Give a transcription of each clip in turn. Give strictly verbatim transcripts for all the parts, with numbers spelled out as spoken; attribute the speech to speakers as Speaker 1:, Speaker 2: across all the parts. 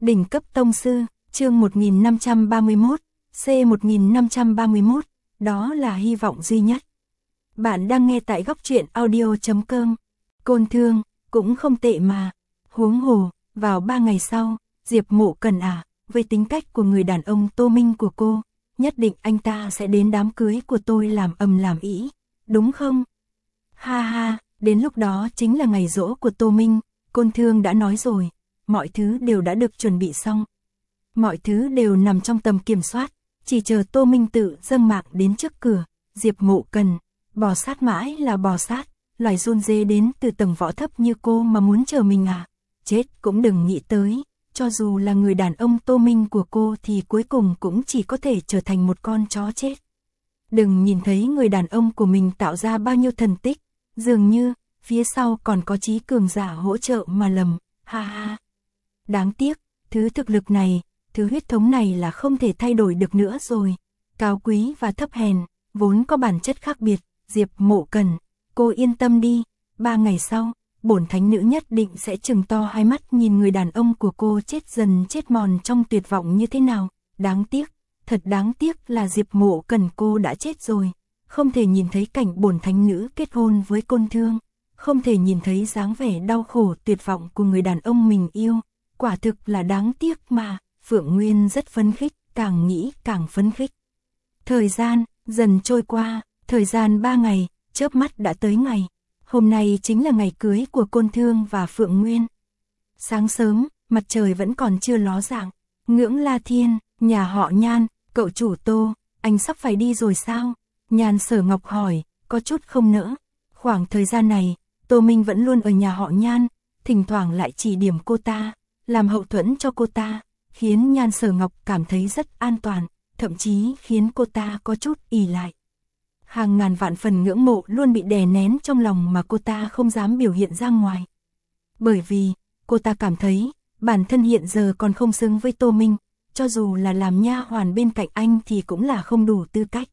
Speaker 1: Đỉnh cấp tông sư, chương một nghìn năm trăm ba mươi mốt, C một nghìn năm trăm ba mươi mốt, đó là hy vọng duy nhất. Bạn đang nghe tại góc truyện audio chấm com. Côn Thương, cũng không tệ mà. Huống hồ, vào ba ngày sau, Diệp Mộ Cần à, với tính cách của người đàn ông Tô Minh của cô, nhất định anh ta sẽ đến đám cưới của tôi làm ầm làm ĩ, đúng không? Ha ha, đến lúc đó chính là ngày giỗ của Tô Minh, Côn Thương đã nói rồi, mọi thứ đều đã được chuẩn bị xong. Mọi thứ đều nằm trong tầm kiểm soát, chỉ chờ Tô Minh tự dâng mạng đến trước cửa. Diệp Mộ Cần, bò sát mãi là bò sát, loài run dế đến từ tầng võ thấp như cô mà muốn chờ mình à? Chết cũng đừng nghĩ tới, cho dù là người đàn ông Tô Minh của cô thì cuối cùng cũng chỉ có thể trở thành một con chó chết. Đừng nhìn thấy người đàn ông của mình tạo ra bao nhiêu thần tích, dường như phía sau còn có trí cường giả hỗ trợ mà lầm, ha ha. Đáng tiếc, thứ thực lực này, thứ huyết thống này là không thể thay đổi được nữa rồi. Cao quý và thấp hèn, vốn có bản chất khác biệt. Diệp Mộ Cần, cô yên tâm đi, ba ngày sau, bổn thánh nữ nhất định sẽ trừng to hai mắt nhìn người đàn ông của cô chết dần chết mòn trong tuyệt vọng như thế nào. Đáng tiếc, thật đáng tiếc là Diệp Mộ Cần cô đã chết rồi, không thể nhìn thấy cảnh bổn thánh nữ kết hôn với Côn Thương, không thể nhìn thấy dáng vẻ đau khổ tuyệt vọng của người đàn ông mình yêu, quả thực là đáng tiếc mà. Phượng Nguyên rất phấn khích, càng nghĩ càng phấn khích. Thời gian dần trôi qua, thời gian ba ngày, chớp mắt đã tới ngày. Hôm nay chính là ngày cưới của Côn Thương và Phượng Nguyên. Sáng sớm, mặt trời vẫn còn chưa ló dạng. Ngưỡng La Thiên, nhà họ Nhan, cậu chủ Tô, anh sắp phải đi rồi sao? Nhan Sở Ngọc hỏi, có chút không nỡ. Khoảng thời gian này, Tô Minh vẫn luôn ở nhà họ Nhan, thỉnh thoảng lại chỉ điểm cô ta, làm hậu thuẫn cho cô ta, khiến Nhan Sở Ngọc cảm thấy rất an toàn, thậm chí khiến cô ta có chút ỷ lại. Hàng ngàn vạn phần ngưỡng mộ luôn bị đè nén trong lòng mà cô ta không dám biểu hiện ra ngoài. Bởi vì, cô ta cảm thấy, bản thân hiện giờ còn không xứng với Tô Minh, cho dù là làm nha hoàn bên cạnh anh thì cũng là không đủ tư cách.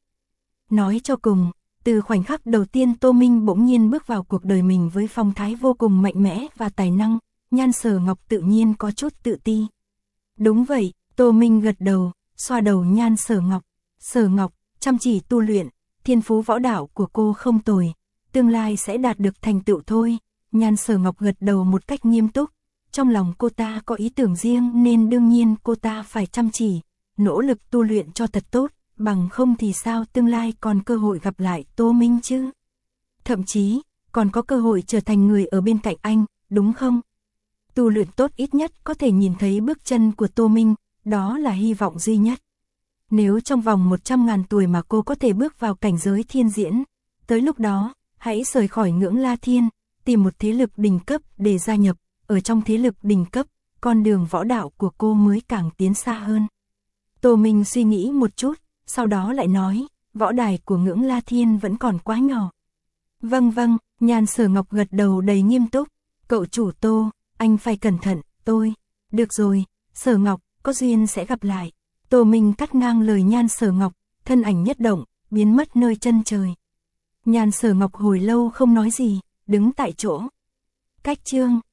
Speaker 1: Nói cho cùng, từ khoảnh khắc đầu tiên Tô Minh bỗng nhiên bước vào cuộc đời mình với phong thái vô cùng mạnh mẽ và tài năng, Nhan Sở Ngọc tự nhiên có chút tự ti. Đúng vậy, Tô Minh gật đầu, xoa đầu Nhan Sở Ngọc. Sở Ngọc, chăm chỉ tu luyện, thiên phú võ đạo của cô không tồi, tương lai sẽ đạt được thành tựu thôi. Nhan Sở Ngọc gật đầu một cách nghiêm túc, trong lòng cô ta có ý tưởng riêng nên đương nhiên cô ta phải chăm chỉ, nỗ lực tu luyện cho thật tốt, bằng không thì sao tương lai còn cơ hội gặp lại Tô Minh chứ? Thậm chí, còn có cơ hội trở thành người ở bên cạnh anh, đúng không? Tu luyện tốt ít nhất có thể nhìn thấy bước chân của Tô Minh, đó là hy vọng duy nhất. Nếu trong vòng một trăm ngàn tuổi mà cô có thể bước vào cảnh giới thiên diễn, tới lúc đó, hãy rời khỏi ngưỡng La Thiên, tìm một thế lực đỉnh cấp để gia nhập, ở trong thế lực đỉnh cấp, con đường võ đạo của cô mới càng tiến xa hơn. Tô Minh suy nghĩ một chút, sau đó lại nói, võ đài của ngưỡng La Thiên vẫn còn quá nhỏ. Vâng vâng, Nhan Sở Ngọc gật đầu đầy nghiêm túc, cậu chủ Tô, anh phải cẩn thận, tôi. Được rồi, Sở Ngọc, có duyên sẽ gặp lại. Tô Minh cắt ngang lời Nhan Sở Ngọc, thân ảnh nhất động, biến mất nơi chân trời. Nhan Sở Ngọc hồi lâu không nói gì, đứng tại chỗ. Cách chương